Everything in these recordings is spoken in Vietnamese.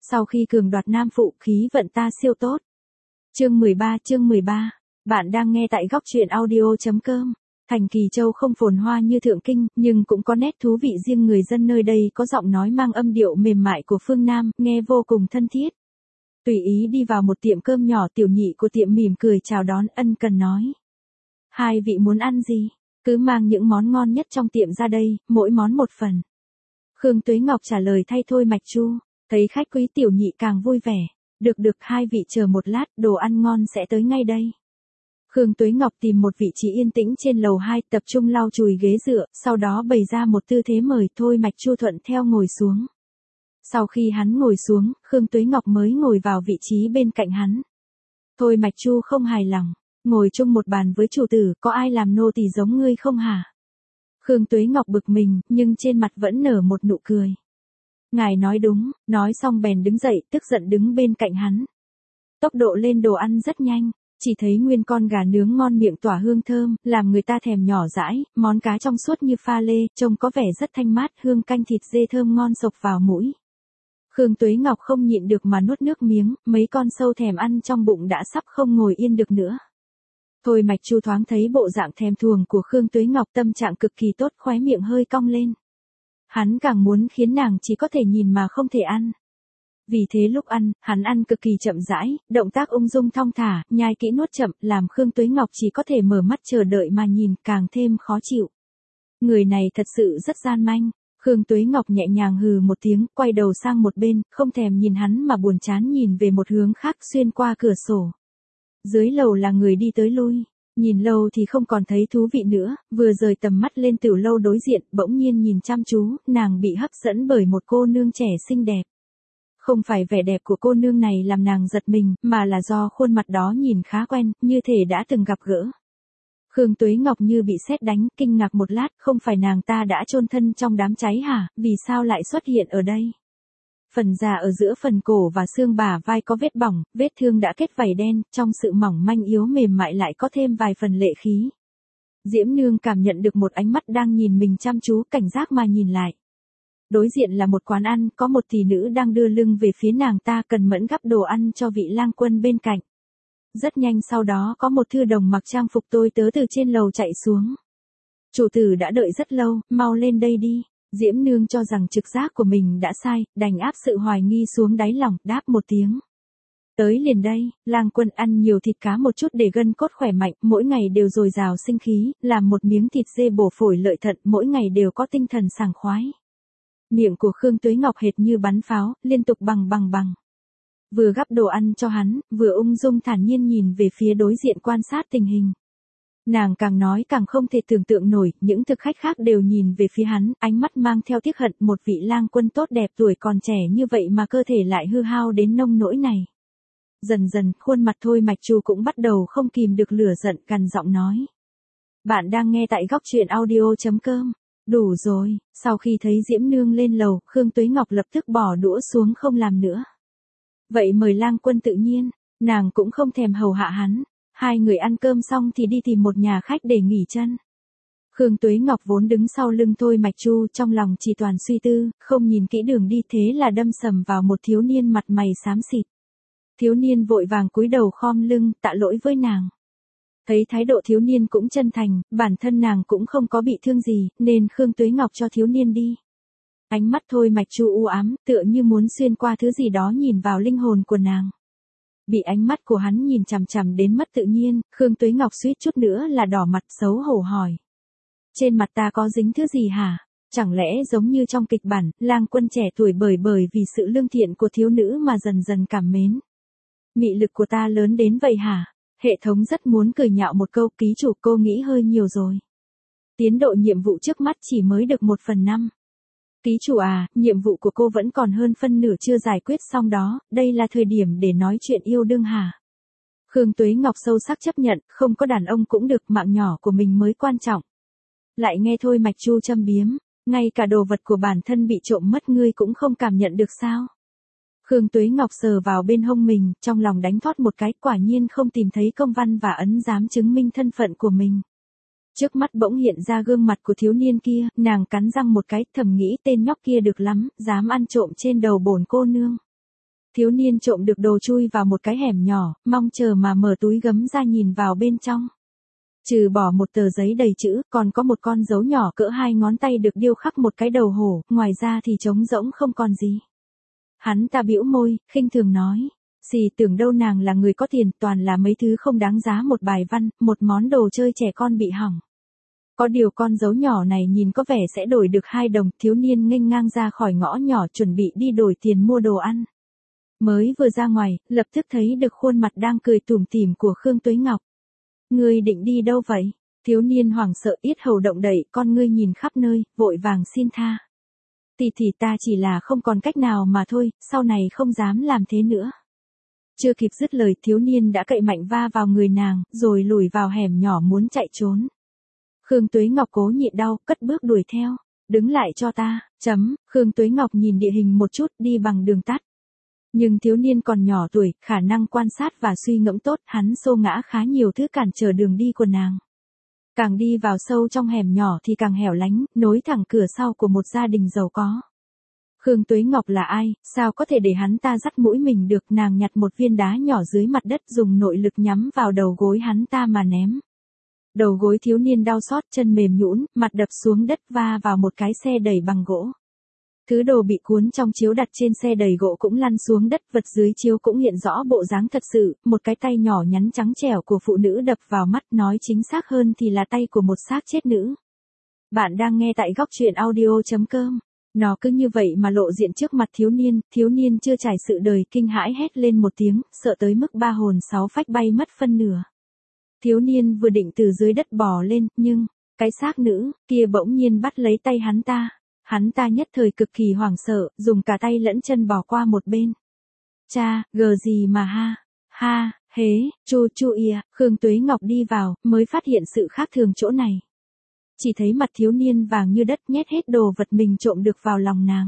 Sau khi cường đoạt nam phụ, khí vận ta siêu tốt. Chương 13, bạn đang nghe tại góc truyện audio.com. Thành Kỳ Châu không phồn hoa như Thượng Kinh, nhưng cũng có nét thú vị riêng, người dân nơi đây có giọng nói mang âm điệu mềm mại của phương Nam, nghe vô cùng thân thiết. Tùy ý đi vào một tiệm cơm nhỏ, tiểu nhị của tiệm mỉm cười chào đón, ân cần nói: hai vị muốn ăn gì? Cứ mang những món ngon nhất trong tiệm ra đây, mỗi món một phần. Khương Tuế Ngọc trả lời thay Thôi Mạch Chu. Thấy khách quý, tiểu nhị càng vui vẻ. Được, hai vị chờ một lát, đồ ăn ngon sẽ tới ngay đây. Khương Tuế Ngọc tìm một vị trí yên tĩnh trên lầu 2, tập trung lau chùi ghế dựa, sau đó bày ra một tư thế mời. Thôi Mạch Chu thuận theo ngồi xuống. Sau khi hắn ngồi xuống, Khương Tuế Ngọc mới ngồi vào vị trí bên cạnh hắn. Thôi Mạch Chu không hài lòng. Ngồi chung một bàn với chủ tử, có ai làm nô tỳ giống ngươi không hả? Khương Tuế Ngọc bực mình, nhưng trên mặt vẫn nở một nụ cười. Ngài nói đúng, nói xong bèn đứng dậy, tức giận đứng bên cạnh hắn. Tốc độ lên đồ ăn rất nhanh, chỉ thấy nguyên con gà nướng ngon miệng tỏa hương thơm, làm người ta thèm nhỏ dãi, món cá trong suốt như pha lê, trông có vẻ rất thanh mát, hương canh thịt dê thơm ngon xộc vào mũi. Khương Tuế Ngọc không nhịn được mà nuốt nước miếng, mấy con sâu thèm ăn trong bụng đã sắp không ngồi yên được nữa. Thôi Mạch Chu thoáng thấy bộ dạng thèm thuồng của Khương Tuế Ngọc, tâm trạng cực kỳ tốt, khóe miệng hơi cong lên. Hắn càng muốn khiến nàng chỉ có thể nhìn mà không thể ăn. Vì thế lúc ăn, hắn ăn cực kỳ chậm rãi, động tác ung dung thong thả, nhai kỹ nuốt chậm, làm Khương Tuế Ngọc chỉ có thể mở mắt chờ đợi mà nhìn, càng thêm khó chịu. Người này thật sự rất gian manh. Khương Tuế Ngọc nhẹ nhàng hừ một tiếng, quay đầu sang một bên, không thèm nhìn hắn mà buồn chán nhìn về một hướng khác xuyên qua cửa sổ. Dưới lầu là người đi tới lui, nhìn lâu thì không còn thấy thú vị nữa, vừa rời tầm mắt lên tiểu lâu đối diện, bỗng nhiên nhìn chăm chú, nàng bị hấp dẫn bởi một cô nương trẻ xinh đẹp. Không phải vẻ đẹp của cô nương này làm nàng giật mình, mà là do khuôn mặt đó nhìn khá quen, như thể đã từng gặp gỡ. Khương Tuế Ngọc như bị sét đánh, kinh ngạc một lát, không phải nàng ta đã chôn thân trong đám cháy hả, vì sao lại xuất hiện ở đây? Phần da ở giữa phần cổ và xương bả vai có vết bỏng, vết thương đã kết vảy đen, trong sự mỏng manh yếu mềm mại lại có thêm vài phần lệ khí. Diễm Nương cảm nhận được một ánh mắt đang nhìn mình chăm chú, cảnh giác mà nhìn lại. Đối diện là một quán ăn, có một tỷ nữ đang đưa lưng về phía nàng ta, cần mẫn gắp đồ ăn cho vị lang quân bên cạnh. Rất nhanh sau đó có một thư đồng mặc trang phục tôi tớ từ trên lầu chạy xuống. Chủ tử đã đợi rất lâu, mau lên đây đi. Diễm Nương cho rằng trực giác của mình đã sai, đành áp sự hoài nghi xuống đáy lòng, đáp một tiếng. Tới liền đây. Lang quân ăn nhiều thịt cá một chút để gân cốt khỏe mạnh, mỗi ngày đều dồi dào sinh khí, làm một miếng thịt dê bổ phổi lợi thận, mỗi ngày đều có tinh thần sảng khoái. Miệng của Khương Tuế Ngọc hệt như bắn pháo, liên tục bằng. Vừa gắp đồ ăn cho hắn, vừa ung dung thản nhiên nhìn về phía đối diện quan sát tình hình. Nàng càng nói càng không thể tưởng tượng nổi, những thực khách khác đều nhìn về phía hắn, ánh mắt mang theo tiếc hận, một vị lang quân tốt đẹp tuổi còn trẻ như vậy mà cơ thể lại hư hao đến nông nỗi này. Dần dần, khuôn mặt Thôi Mạch Chu cũng bắt đầu không kìm được lửa giận, gằn giọng nói. Bạn đang nghe tại góc truyện audio.com. Đủ rồi. Sau khi thấy Diễm Nương lên lầu, Khương Tuế Ngọc lập tức bỏ đũa xuống không làm nữa. Vậy mời lang quân tự nhiên, nàng cũng không thèm hầu hạ hắn. Hai người ăn cơm xong thì đi tìm một nhà khách để nghỉ chân. Khương Tuế Ngọc vốn đứng sau lưng Thôi Mạch Chu, trong lòng chỉ toàn suy tư, không nhìn kỹ đường đi, thế là đâm sầm vào một thiếu niên mặt mày xám xịt. Thiếu niên vội vàng cúi đầu khom lưng, tạ lỗi với nàng. Thấy thái độ thiếu niên cũng chân thành, bản thân nàng cũng không có bị thương gì, nên Khương Tuế Ngọc cho thiếu niên đi. Ánh mắt Thôi Mạch Chu u ám, tựa như muốn xuyên qua thứ gì đó nhìn vào linh hồn của nàng. Bị ánh mắt của hắn nhìn chằm chằm đến mất tự nhiên, Khương Tuế Ngọc suýt chút nữa là đỏ mặt, xấu hổ hỏi. Trên mặt ta có dính thứ gì hả? Chẳng lẽ giống như trong kịch bản, lang quân trẻ tuổi bởi vì sự lương thiện của thiếu nữ mà dần dần cảm mến. Mị lực của ta lớn đến vậy hả? Hệ thống rất muốn cười nhạo một câu, ký chủ cô nghĩ hơi nhiều rồi. Tiến độ nhiệm vụ trước mắt chỉ mới được 1/5. Ký chủ à, nhiệm vụ của cô vẫn còn hơn phân nửa chưa giải quyết xong đó, đây là thời điểm để nói chuyện yêu đương hả? Khương Tuế Ngọc sâu sắc chấp nhận, không có đàn ông cũng được, mạng nhỏ của mình mới quan trọng. Lại nghe Thôi Mạch Chu châm biếm, ngay cả đồ vật của bản thân bị trộm mất ngươi cũng không cảm nhận được sao? Khương Tuế Ngọc sờ vào bên hông mình, trong lòng đánh thót một cái, quả nhiên không tìm thấy công văn và ấn dám chứng minh thân phận của mình. Trước mắt bỗng hiện ra gương mặt của thiếu niên kia, nàng cắn răng một cái, thầm nghĩ tên nhóc kia được lắm, dám ăn trộm trên đầu bổn cô nương. Thiếu niên trộm được đồ chui vào một cái hẻm nhỏ, mong chờ mà mở túi gấm ra nhìn vào bên trong. Trừ bỏ một tờ giấy đầy chữ, còn có một con dấu nhỏ cỡ 2 ngón tay được điêu khắc một cái đầu hổ, ngoài ra thì trống rỗng không còn gì. Hắn ta bĩu môi, khinh thường nói. Xì tưởng đâu nàng là người có tiền, toàn là mấy thứ không đáng giá một bài văn, một món đồ chơi trẻ con bị hỏng. Có điều con dấu nhỏ này nhìn có vẻ sẽ đổi được 2 đồng, thiếu niên nghênh ngang ra khỏi ngõ nhỏ chuẩn bị đi đổi tiền mua đồ ăn. Mới vừa ra ngoài, lập tức thấy được khuôn mặt đang cười tủm tỉm của Khương Tuế Ngọc. Ngươi định đi đâu vậy? Thiếu niên hoảng sợ yết hầu động đậy, con ngươi nhìn khắp nơi, vội vàng xin tha. Tỷ ta chỉ là không còn cách nào mà thôi, sau này không dám làm thế nữa. Chưa kịp dứt lời, thiếu niên đã cậy mạnh va vào người nàng, rồi lùi vào hẻm nhỏ muốn chạy trốn. Khương Tuế Ngọc cố nhịn đau, cất bước đuổi theo. Đứng lại cho ta, Khương Tuế Ngọc nhìn địa hình một chút, đi bằng đường tắt. Nhưng thiếu niên còn nhỏ tuổi, khả năng quan sát và suy ngẫm tốt, hắn xô ngã khá nhiều thứ cản trở đường đi của nàng. Càng đi vào sâu trong hẻm nhỏ thì càng hẻo lánh, nối thẳng cửa sau của một gia đình giàu có. Khương Tuế Ngọc là ai, sao có thể để hắn ta dắt mũi mình được, nàng nhặt một viên đá nhỏ dưới mặt đất dùng nội lực nhắm vào đầu gối hắn ta mà ném. Đầu gối thiếu niên đau xót, chân mềm nhũn, mặt đập xuống đất va vào một cái xe đẩy bằng gỗ. Thứ đồ bị cuốn trong chiếu đặt trên xe đẩy gỗ cũng lăn xuống đất, vật dưới chiếu cũng hiện rõ bộ dáng thật sự, một cái tay nhỏ nhắn trắng trẻo của phụ nữ đập vào mắt, nói chính xác hơn thì là tay của một xác chết nữ. Bạn đang nghe tại góc truyện audio.com. Nó cứ như vậy mà lộ diện trước mặt thiếu niên chưa trải sự đời kinh hãi hét lên một tiếng, sợ tới mức 3 hồn 6 phách bay mất phân nửa. Thiếu niên vừa định từ dưới đất bò lên, nhưng, cái xác nữ kia bỗng nhiên bắt lấy tay hắn ta. Hắn ta nhất thời cực kỳ hoảng sợ, dùng cả tay lẫn chân bỏ qua một bên. Cha, gờ gì mà ha, hế, chu ia, Khương Tuế Ngọc đi vào, mới phát hiện sự khác thường chỗ này. Chỉ thấy mặt thiếu niên vàng như đất, nhét hết đồ vật mình trộm được vào lòng nàng.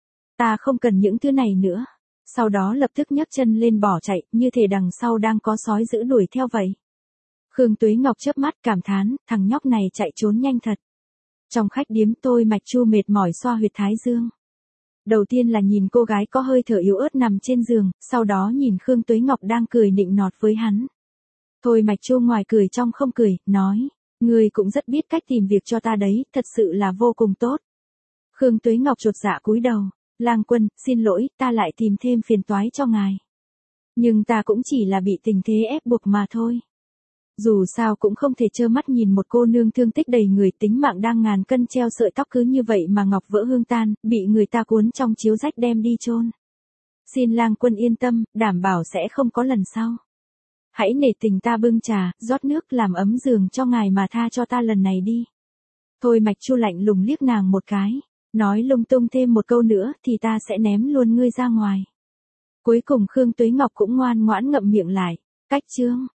Ta không cần những thứ này nữa. Sau đó lập tức nhấc chân lên bỏ chạy, như thể đằng sau đang có sói dữ đuổi theo vậy. Khương Tuế Ngọc chớp mắt cảm thán, thằng nhóc này chạy trốn nhanh thật. Trong khách điếm, Thôi Mạch Chu mệt mỏi xoa huyệt thái dương. Đầu tiên là nhìn cô gái có hơi thở yếu ớt nằm trên giường, sau đó nhìn Khương Tuế Ngọc đang cười nịnh nọt với hắn. Thôi Mạch Chu ngoài cười trong không cười, nói, ngươi cũng rất biết cách tìm việc cho ta đấy, thật sự là vô cùng tốt. Khương Tuế Ngọc chột dạ cúi đầu, Lang Quân, xin lỗi, ta lại tìm thêm phiền toái cho ngài. Nhưng ta cũng chỉ là bị tình thế ép buộc mà thôi. Dù sao cũng không thể trơ mắt nhìn một cô nương thương tích đầy người, tính mạng đang ngàn cân treo sợi tóc cứ như vậy mà ngọc vỡ hương tan, bị người ta cuốn trong chiếu rách đem đi chôn. Xin Lang Quân yên tâm, đảm bảo sẽ không có lần sau. Hãy nể tình ta bưng trà, rót nước làm ấm giường cho ngài mà tha cho ta lần này đi. Thôi Mạch Chu lạnh lùng liếc nàng một cái, nói lung tung thêm một câu nữa thì ta sẽ ném luôn ngươi ra ngoài. Cuối cùng Khương Tuế Ngọc cũng ngoan ngoãn ngậm miệng lại. Cách chương